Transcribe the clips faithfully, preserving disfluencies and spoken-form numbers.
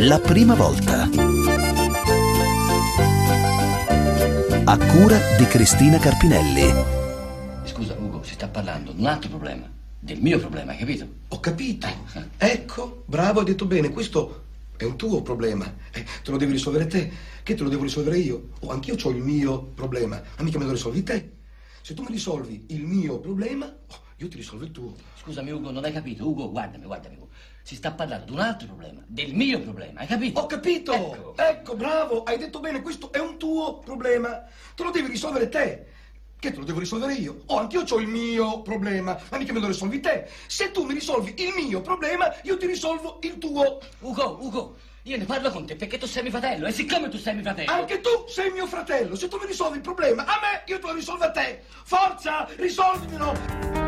La prima volta. A cura di Cristina Carpinelli. Scusa Ugo, si sta parlando di un altro problema, del mio problema, hai capito? Ho capito. Ecco, bravo, hai detto bene, questo è un tuo problema. Eh, te lo devi risolvere te. Che te lo devo risolvere io? Oh, anch'io ho il mio problema, ma mica me lo risolvi te. Se tu mi risolvi il mio problema, oh, io ti risolvo il tuo. Scusami Ugo, non hai capito? Ugo, guardami, guardami Ugo. Si sta parlando di un altro problema, del mio problema, hai capito? Ho capito! Ecco, ecco bravo, hai detto bene, questo è un tuo problema. Te lo devi risolvere te. Che te lo devo risolvere io? Oh, anch'io ho il mio problema, ma mica me lo risolvi te. Se tu mi risolvi il mio problema, io ti risolvo il tuo. Ugo, Ugo, io ne parlo con te perché tu sei mio fratello, e siccome tu sei mio fratello... Anche tu sei mio fratello. Se tu mi risolvi il problema a me, io te lo risolvo a te. Forza, risolvimelo!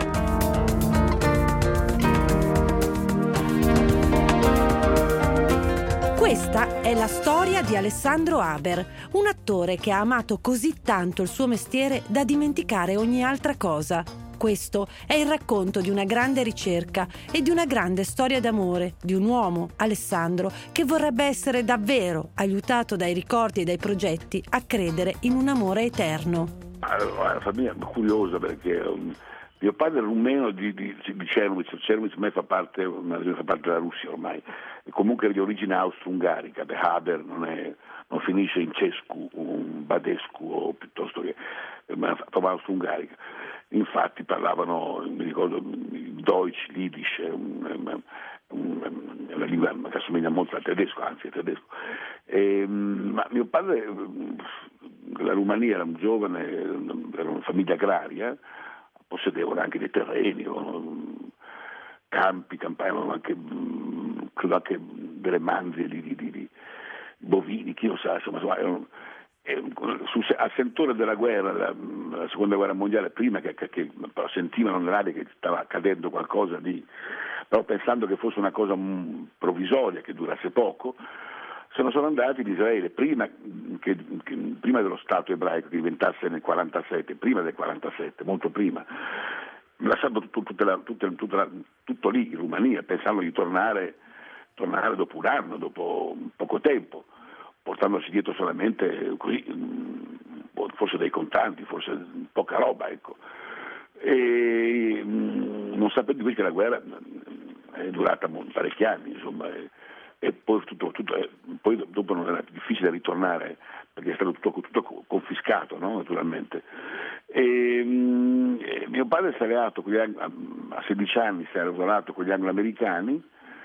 Questa è la storia di Alessandro Haber, un attore che ha amato così tanto il suo mestiere da dimenticare ogni altra cosa. Questo è il racconto di una grande ricerca e di una grande storia d'amore di un uomo, Alessandro, che vorrebbe essere davvero aiutato dai ricordi e dai progetti a credere in un amore eterno. Allora, la famiglia è curiosa perché um, mio padre è rumeno di, di, di Czernowitz. Czernowitz a me fa parte, fa parte della Russia ormai, e comunque è di origine austro-ungarica. De Haber non, è, non finisce in Cescu, un Badescu o piuttosto che ma fa austro-ungarica. Infatti parlavano, mi ricordo, Deutsch, Yiddish, una, una lingua che assomiglia molto al tedesco, anzi al tedesco. E, ma mio padre, la Romania era un giovane, era una famiglia agraria, possedevano anche dei terreni, campi, campagne, anche, credo anche delle manzie di, di, di, di bovini, chi lo sa, insomma, erano, Su, al sentore della guerra, la, la seconda guerra mondiale, prima che, che, che però sentivano nell'aria che stava accadendo qualcosa di, però pensando che fosse una cosa mh, provvisoria, che durasse poco, se ne sono andati in Israele prima, che, che, prima dello Stato ebraico che diventasse nel quarantasette, prima del quarantasette, molto prima, lasciando tutto, tutta la, tutta, tutta la, tutto lì in Romania, pensando di tornare, tornare dopo un anno, dopo poco tempo, portandosi dietro solamente così, forse dei contanti, forse poca roba, ecco. E non sapendo invece che la guerra è durata parecchi anni, insomma, e, e poi, tutto, tutto, poi dopo non era difficile ritornare perché è stato tutto, tutto confiscato, no? Naturalmente. E, e mio padre si è alleato con gli, a sedici anni si è alleato con gli anglo-americani,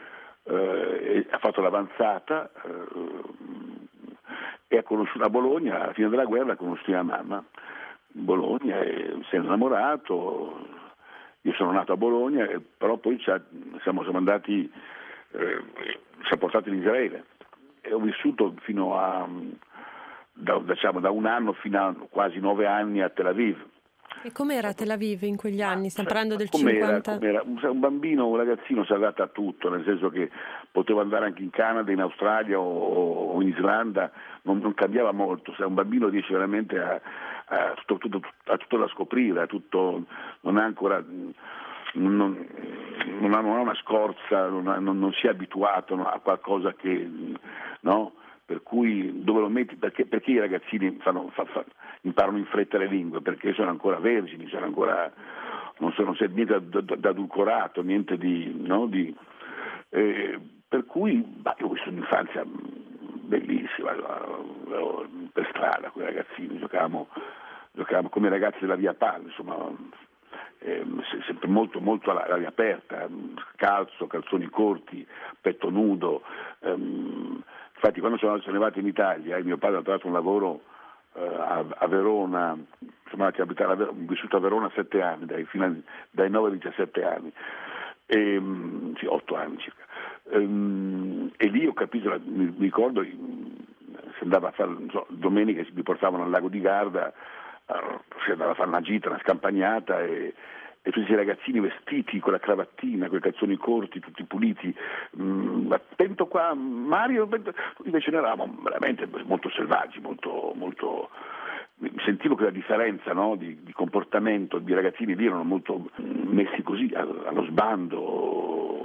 eh, ha fatto l'avanzata, eh, e ha conosciuto a Bologna, alla fine della guerra ha conosciuto mia mamma in Bologna e si è innamorato. Io sono nato a Bologna, però poi siamo, siamo andati, eh, ci ha portato in Israele e ho vissuto fino a da, diciamo, da un anno fino a quasi nove anni a Tel Aviv. E com'era Tel Aviv in quegli anni? Stiamo parlando del com'era, cinquanta? Com'era? Un bambino, un ragazzino si è adatta a tutto, nel senso che poteva andare anche in Canada, in Australia o, o in Islanda, non, non cambiava molto. Se un bambino riesce veramente a, a, tutto, tutto, a tutto da scoprire, a tutto, non ha ancora... Non, non, ha, non ha una scorza, non, ha, non, non si è abituato, no, a qualcosa che... no? Per cui dove lo metti, perché, perché i ragazzini fanno, fa, fa, imparano in fretta le lingue? Perché sono ancora vergini, sono ancora, non sono niente d'adulcorato, niente di, no, di eh, per cui bah, io ho visto un'infanzia bellissima, per strada con i ragazzini, giocavamo, giocavamo come i ragazzi della via Pal, insomma, eh, sempre molto, molto all'aria aperta, calzo, calzoni corti, petto nudo. ehm, Infatti quando sono arrivato in Italia e mio padre ha trovato un lavoro eh, a, a Verona, sono andato a abitare a Verona, ho vissuto a Verona sette anni, dai, fino a, dai nove ai diciassette anni, e, sì, otto anni circa. E, e lì ho capito, mi, mi ricordo, si andava a fare, non so, domenica mi portavano al lago di Garda, uh, si andava a fare una gita, una scampagnata e... e tutti i ragazzini vestiti con la cravattina, con i calzoni corti, tutti puliti, mm, attento qua Mario, invece noi eravamo veramente molto selvaggi, molto, molto... sentivo che la differenza, no, di, di comportamento di ragazzini lì erano molto messi così allo sbando,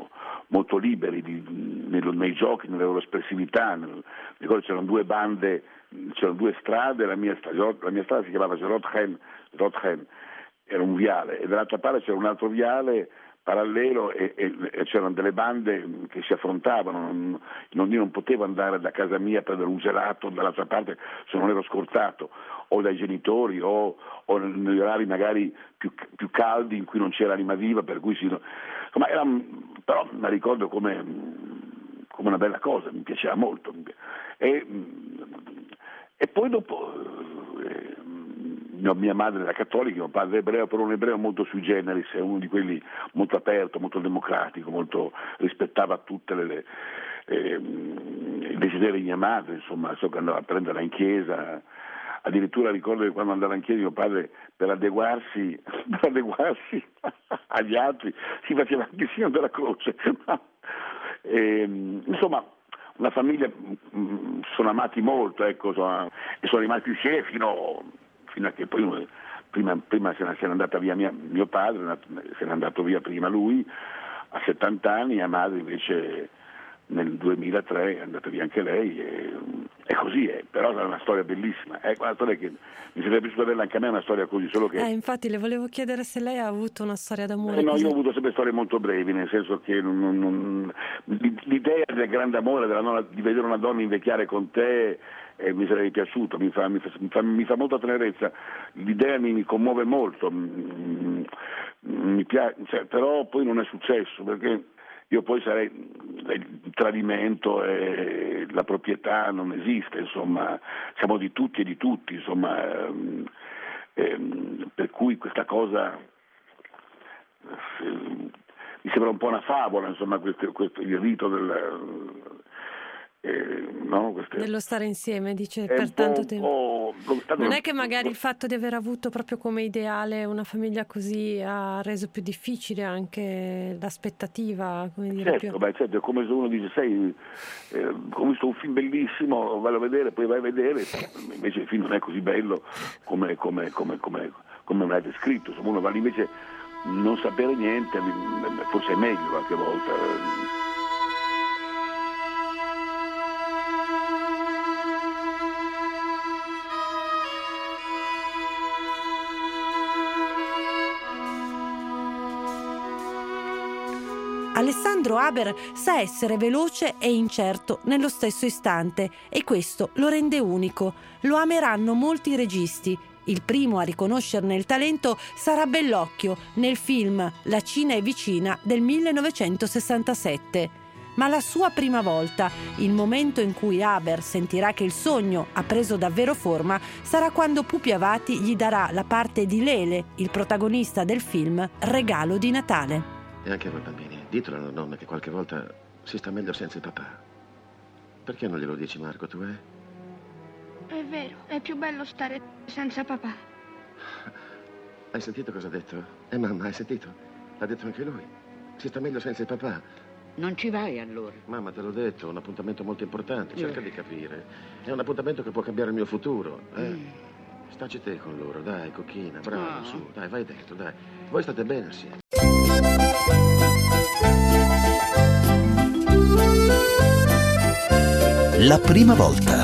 molto liberi di, nei, nei giochi, nella loro espressività. Nel, ricordo c'erano due bande, c'erano due strade, la mia, la mia strada si chiamava Rothen, Rothen, era un viale, e dall'altra parte c'era un altro viale parallelo e, e, e c'erano delle bande che si affrontavano. Non, non, io non potevo andare da casa mia a prendere un gelato dall'altra parte se non ero scortato, o dai genitori, o, o negli orari magari più, più caldi in cui non c'era anima viva, per cui si, insomma, era, però mi ricordo come, come una bella cosa, mi piaceva molto. E, e poi dopo eh, mia madre era cattolica, mio padre ebreo, però un ebreo molto sui generis, è uno di quelli molto aperto, molto democratico, molto rispettava tutte le, le eh, i desideri di mia madre, insomma, so che andava a prenderla in chiesa. Addirittura ricordo che quando andava in chiesa mio padre, per adeguarsi, per adeguarsi agli altri, si faceva anche il segno della croce. E, insomma, una famiglia, sono amati molto, ecco, sono, e sono rimasti insieme fino, fino a che poi prima, prima se n'è andata via mia, mio padre, se n'è andato via prima lui a settanta anni, mia madre invece nel duemilatré è andata via anche lei, e, e così è, però è una storia bellissima, è una storia che mi sarebbe piaciuto averla anche a me, una storia così, solo che... Eh, infatti le volevo chiedere se lei ha avuto una storia d'amore. Eh no, così. io ho avuto sempre storie molto brevi, nel senso che non, non, non, l'idea del grande amore, della nonna, di vedere una donna invecchiare con te, eh, mi sarebbe piaciuto, mi fa, mi, fa, mi, fa, mi fa molta tenerezza, l'idea mi, mi commuove molto, mi, mi piace, cioè, però poi non è successo, perché io poi sarei, il tradimento e la proprietà non esiste, insomma, siamo di tutti e di tutti, insomma, ehm, ehm, per cui questa cosa eh, mi sembra un po' una favola, insomma, questo, questo, il rito del... Eh, no, queste... dello stare insieme, dice, per tanto tempo. Tanto... Non è che magari il fatto di aver avuto proprio come ideale una famiglia così ha reso più difficile anche l'aspettativa, come dire, certo, più... beh, certo, è come se uno dice, sai, eh, ho visto un film bellissimo, vai a vedere, poi vai a vedere, invece il film non è così bello come, come, come, come, come me l'hai descritto, insomma, uno va lì invece non sapere niente, forse è meglio qualche volta. Alessandro Haber sa essere veloce e incerto nello stesso istante e questo lo rende unico. Lo ameranno molti registi. Il primo a riconoscerne il talento sarà Bellocchio nel film La Cina è vicina del millenovecentosessantasette. Ma la sua prima volta, il momento in cui Haber sentirà che il sogno ha preso davvero forma, sarà quando Pupi Avati gli darà la parte di Lele, il protagonista del film Regalo di Natale. E anche a voi bambini, ditelo alla nonna che qualche volta si sta meglio senza il papà. Perché non glielo dici, Marco, tu, eh? È vero, è più bello stare senza papà. Hai sentito cosa ha detto? Eh, mamma, hai sentito? L'ha detto anche lui. Si sta meglio senza il papà. Non ci vai allora? Mamma, te l'ho detto, è un appuntamento molto importante, cerca eh. di capire. È un appuntamento che può cambiare il mio futuro, eh? Mm. Staci te con loro, dai, cocchina, bravo, oh. su, dai, vai dentro, dai. Voi state bene assieme. La prima volta.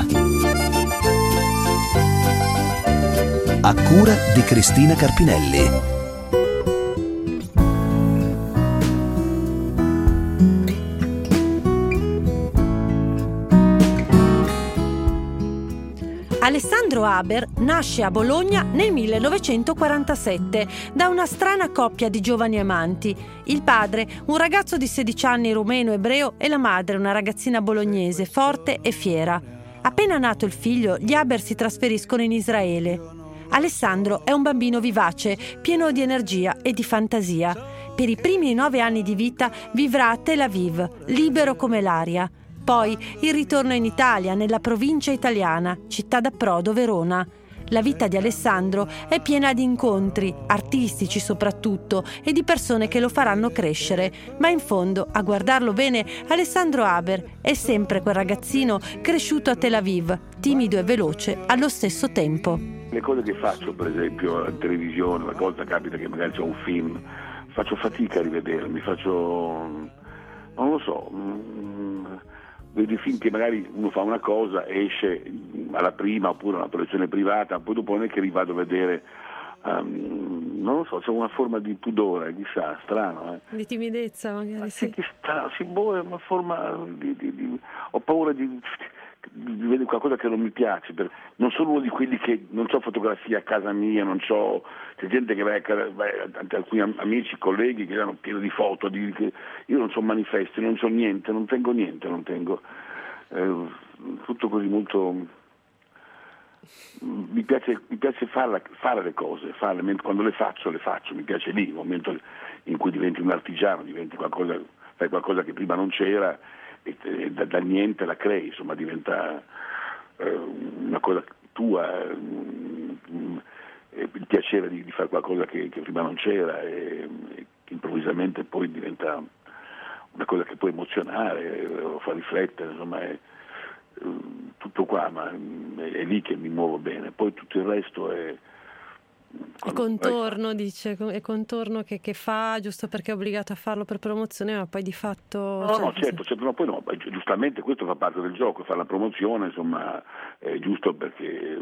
A cura di Cristina Carpinelli. Alessandro Haber nasce a Bologna nel millenovecentoquarantasette da una strana coppia di giovani amanti. Il padre, un ragazzo di sedici anni rumeno-ebreo, e la madre, una ragazzina bolognese, forte e fiera. Appena nato il figlio, gli Haber si trasferiscono in Israele. Alessandro è un bambino vivace, pieno di energia e di fantasia. Per i primi nove anni di vita vivrà a Tel Aviv, libero come l'aria. Poi il ritorno in Italia, nella provincia italiana, città d'approdo Verona. La vita di Alessandro è piena di incontri, artistici soprattutto, e di persone che lo faranno crescere. Ma in fondo, a guardarlo bene, Alessandro Haber è sempre quel ragazzino cresciuto a Tel Aviv, timido e veloce allo stesso tempo. Le cose che faccio, per esempio, in televisione, una volta capita che magari c'è un film, faccio fatica a rivedermi, faccio... non lo so, mm, vedi film che magari uno fa una cosa, esce alla prima oppure una proiezione privata, poi dopo non è che rivado a vedere, um, non lo so, c'è una forma di pudore, chissà, strano. Eh. Di timidezza magari, sì. Sì, strano, sì, boh, è una forma di, di, di, ho paura di, di vedere qualcosa che non mi piace, per, non sono uno di quelli che non ho fotografie a casa mia, non c'ho, c'è gente che va a casa, vai, alcuni amici, colleghi che hanno pieno di foto, di, che, io non so manifesti, non so niente, non tengo niente, non tengo, eh, tutto così molto, mi piace, mi piace farla, fare le cose, farle, quando le faccio le faccio, mi piace lì, il momento in cui diventi un artigiano, diventi qualcosa, fai qualcosa che prima non c'era, e, e da, da niente la crei, insomma diventa eh, una cosa tua, eh, il piacere di, di fare qualcosa che, che prima non c'era e, e improvvisamente poi diventa una cosa che può emozionare o fa riflettere, insomma è eh, tutto qua, ma è, è lì che mi muovo bene, poi tutto il resto è il contorno, dice, è contorno che, che fa giusto perché è obbligato a farlo per promozione, ma poi di fatto... No, cioè, no, certo, certo, no, poi no, giustamente questo fa parte del gioco, fare la promozione, insomma, è giusto perché eh,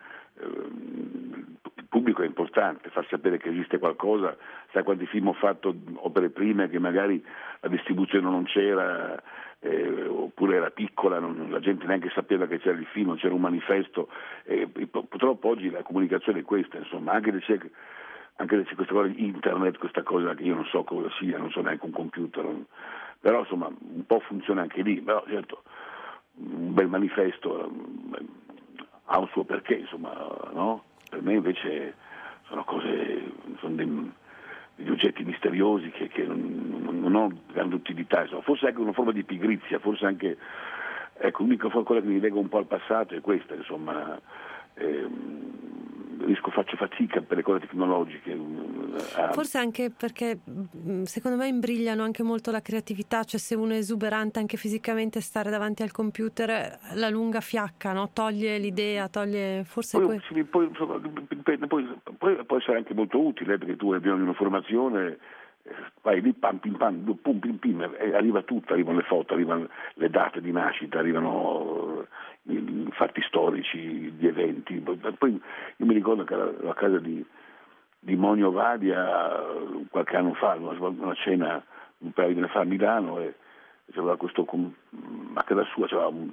il pubblico è importante, far sapere che esiste qualcosa, sai quanti film ho fatto, opere prime che magari la distribuzione non c'era, eh, oppure era piccola, non, la gente neanche sapeva che c'era il film, non c'era un manifesto, eh, purtroppo oggi la comunicazione è questa, insomma, anche se c'è, anche se c'è questa cosa internet, questa cosa che io non so cosa sia, non so neanche un computer, non, però insomma un po' funziona anche lì, però certo un bel manifesto eh, ha un suo perché, insomma, no? Per me invece sono cose, sono dei, degli oggetti misteriosi che, che non, non ho grande utilità, insomma. Forse anche una forma di pigrizia, forse anche, ecco, l'unica cosa che mi lega un po' al passato è questa, insomma, ehm, riesco, faccio fatica per le cose tecnologiche. A... Forse anche perché secondo me imbrigliano anche molto la creatività, cioè se uno è esuberante anche fisicamente, stare davanti al computer la lunga fiacca, no? Toglie l'idea, toglie forse poi, que... sì, poi, poi, poi può essere anche molto utile perché tu hai bisogno di un'informazione, vai lì pam pim pam pum pim pim e arriva tutto, arrivano le foto, arrivano le date di nascita, arrivano i fatti storici, gli eventi. Poi io mi ricordo che alla casa di, di Monio Vadia qualche anno fa, una, una cena un paio di anni fa a Milano, e c'era questo, a casa sua c'era un,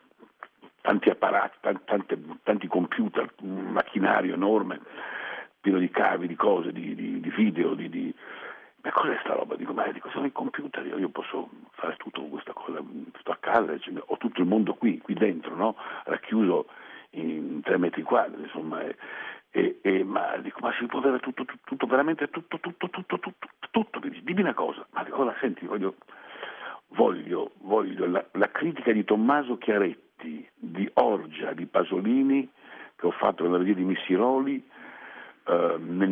tanti apparati, tanti, tanti computer, un macchinario enorme, pieno di cavi, di cose, di, di, di video, di, di... ma cos'è sta roba? Dico, ma dico, sono i computer, io, io posso fare tutto con questa cosa, tutto a casa, cioè, ho tutto il mondo qui, qui dentro, no? Racchiuso in tre metri quadri, insomma, e, e, e, ma dico, ma si può avere tutto, tutto, tutto veramente tutto, tutto, tutto, tutto, tutto, dimmi una cosa, ma dico, ora senti, voglio, voglio, voglio la, la critica di Tommaso Chiaretti, di Orgia, di Pasolini, che ho fatto nella regia di Missiroli, Uh, nel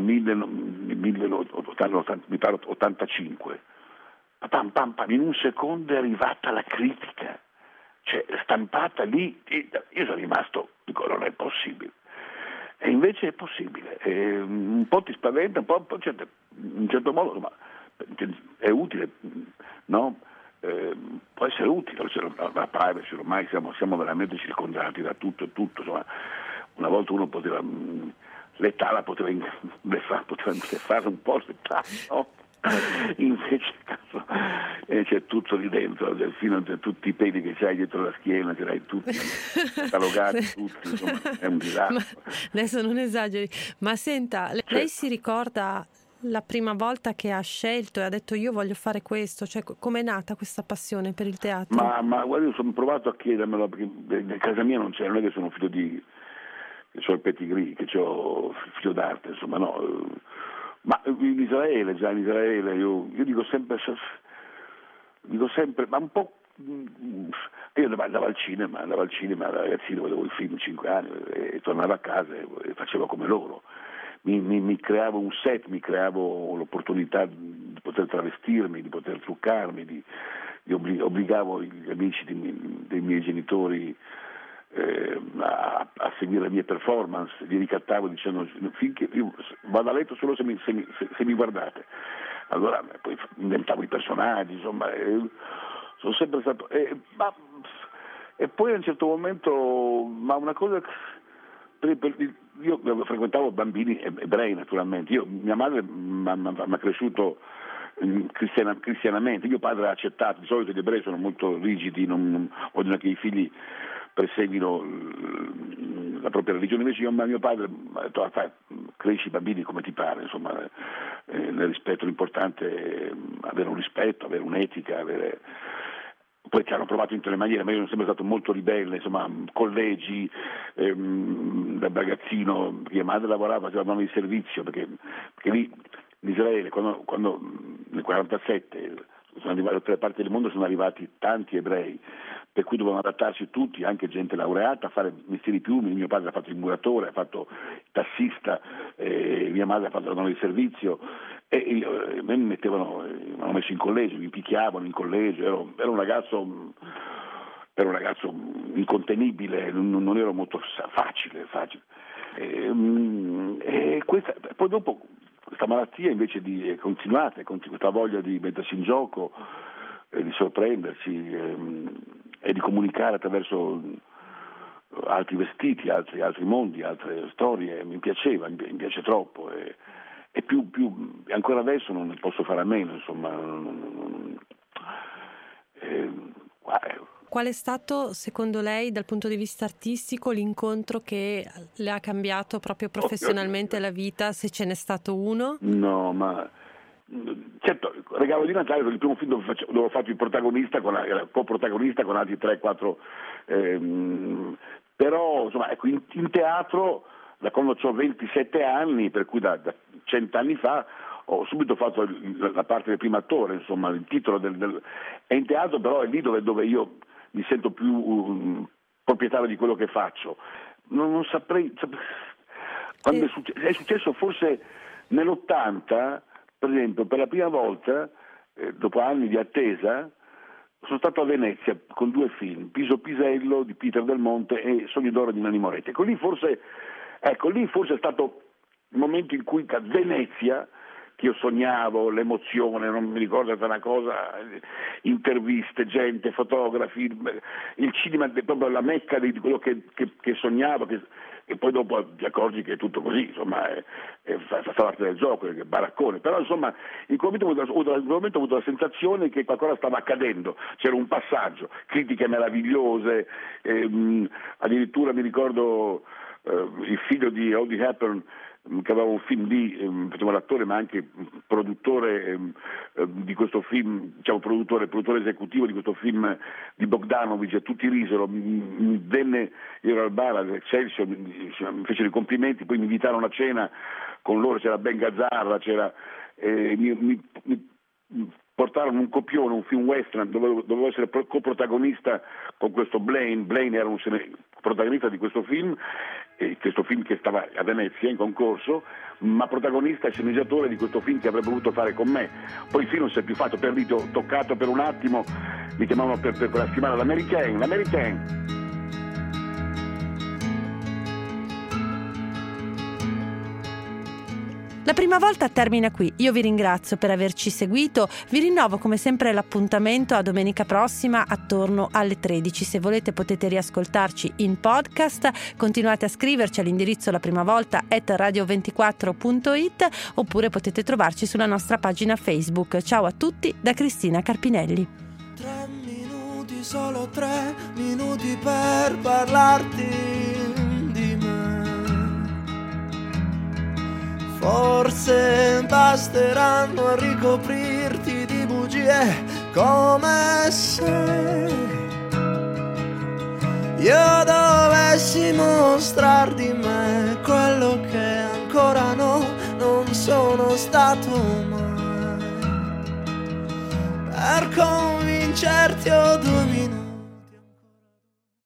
millenovecentottantacinque, pam, pam, pam, in un secondo è arrivata la critica, cioè stampata lì, io sono rimasto, dico, non è possibile, e invece è possibile, e un po' ti spaventa, un po', un po' certo, in un certo modo, ma è utile, no? Eh, può essere utile, la, la privacy, ormai siamo, siamo veramente circondati da tutto e tutto, insomma, una volta uno poteva... l'età la poteva, poteva fare un po' l'età, no? Invece cazzo, eh, c'è tutto lì dentro, fino a tutti i peli che c'hai dietro la schiena, ce l'hai tutti catalogati, tutti, insomma, è un disastro. Ma adesso non esageri, ma senta, lei certo. Si ricorda la prima volta che ha scelto e ha detto io voglio fare questo, cioè com'è nata questa passione per il teatro? Ma, ma guarda, io sono provato a chiedermelo, perché in casa mia non c'è, non è che sono figlio di... che ho il pedigree, che ho figlio d'arte, insomma, no. Ma in Israele, già in Israele, io, io dico sempre, dico sempre, ma un po', io andavo al cinema, andavo al cinema, da ragazzino vedevo il film cinque anni e tornavo a casa e facevo come loro. Mi, mi, mi creavo un set, mi creavo l'opportunità di poter travestirmi, di poter truccarmi, di, di obblig- obbligavo gli amici di, dei miei genitori Eh, a, a seguire le mie performance, li ricattavo dicendo finché io vado a letto solo se mi, se mi, se, se mi guardate. allora poi inventavo i personaggi, insomma, eh, sono sempre stato... Eh, ma, e poi a un certo momento, ma una cosa... Per, per, io frequentavo bambini ebrei naturalmente, io, mia madre mi ha cresciuto cristiana, cristianamente, mio padre ha accettato, di solito gli ebrei sono molto rigidi, non, non vogliono che i figli perseguino la propria religione, invece io, mio padre ha detto, fai, cresci i bambini come ti pare, insomma, eh, nel rispetto, l'importante è avere un rispetto, avere un'etica, avere... Poi ci hanno provato in tutte le maniere, ma io sono sempre stato molto ribelle, insomma, collegi, ehm, da ragazzino, mia madre lavorava, faceva donna di servizio, perché, perché lì in Israele, quando, quando nel quarantasette, sono arrivati, da tutte le parti del mondo sono arrivati tanti ebrei, per cui dovevano adattarsi tutti, anche gente laureata, a fare mestieri più umili. Mio padre ha fatto il muratore, ha fatto il tassista, eh, mia madre ha fatto la donna di servizio, e eh, me mi mettevano, eh, mi hanno messo in collegio, mi picchiavano in collegio, ero, ero un ragazzo ero un ragazzo incontenibile, non, non ero molto facile, facile. E, e questa, poi dopo questa malattia invece di è continuata, è continu- questa voglia di mettersi in gioco, eh, di sorprendersi ehm, e di comunicare attraverso altri vestiti, altri, altri mondi, altre storie, mi piaceva, mi, mi piace troppo e, e più, più ancora adesso non ne posso fare a meno, insomma. Non, non, eh, Qual è stato, secondo lei, dal punto di vista artistico, l'incontro che le ha cambiato proprio professionalmente la vita, se ce n'è stato uno? No, ma certo, Regalo di Natale per il primo film dove, faccio, dove ho fatto il protagonista, con la, co-protagonista con altri tre quattro, ehm, però insomma, ecco, in, in teatro, da quando ho ventisette anni, per cui da, da cento anni fa, ho subito fatto la, la parte del primo attore, insomma, il titolo del, del... è in teatro, però è lì dove, dove io mi sento più um, proprietario di quello che faccio. Non, non saprei, saprei... Quando è, successo, è successo forse nell'ottanta, per esempio, per la prima volta, eh, dopo anni di attesa, sono stato a Venezia con due film, Piso Pisello di Peter Del Monte e Sogno d'oro di Nanni Moretti. Ecco, lì forse, ecco, lì forse è stato il momento in cui a Venezia, che io sognavo, l'emozione, non mi ricordo, era una cosa, interviste, gente, fotografi, il cinema è proprio la mecca di quello che, che, che sognavo, che, e poi dopo ti accorgi che è tutto così, insomma, è, è, fa, fa parte del gioco, è baraccone, però insomma in quel momento, in quel momento ho avuto la sensazione che qualcosa stava accadendo, c'era un passaggio, critiche meravigliose, ehm, addirittura mi ricordo eh, il figlio di Audrey Hepburn, che aveva un film lì, ehm, faceva l'attore ma anche produttore ehm, eh, di questo film, diciamo produttore, produttore esecutivo di questo film di Bogdanovich, e tutti risero, mi venne, io ero al bar all'Excelsior, mi, mi fecero i complimenti, poi mi invitarono a cena con loro, c'era Ben Gazzarra, c'era, eh, mi, mi, mi portarono un copione, un film western, dovevo, dovevo essere coprotagonista con questo Blaine, Blaine era un protagonista di questo film, eh, questo film che stava a Venezia in concorso, ma protagonista e sceneggiatore di questo film che avrebbe voluto fare con me. Poi il film non si è più fatto, per lì ho toccato per un attimo, mi chiamavano per, per quella settimana l'American, l'American. La prima volta termina qui, io vi ringrazio per averci seguito, vi rinnovo come sempre l'appuntamento a domenica prossima attorno alle tredici, se volete potete riascoltarci in podcast, continuate a scriverci all'indirizzo la prima volta at radio ventiquattro punto it oppure potete trovarci sulla nostra pagina Facebook. Ciao a tutti da Cristina Carpinelli. Tre minuti, solo tre minuti per parlarti. Forse basteranno a ricoprirti di bugie come se io dovessi mostrar di me quello che ancora no, non sono stato mai. Per convincerti ho due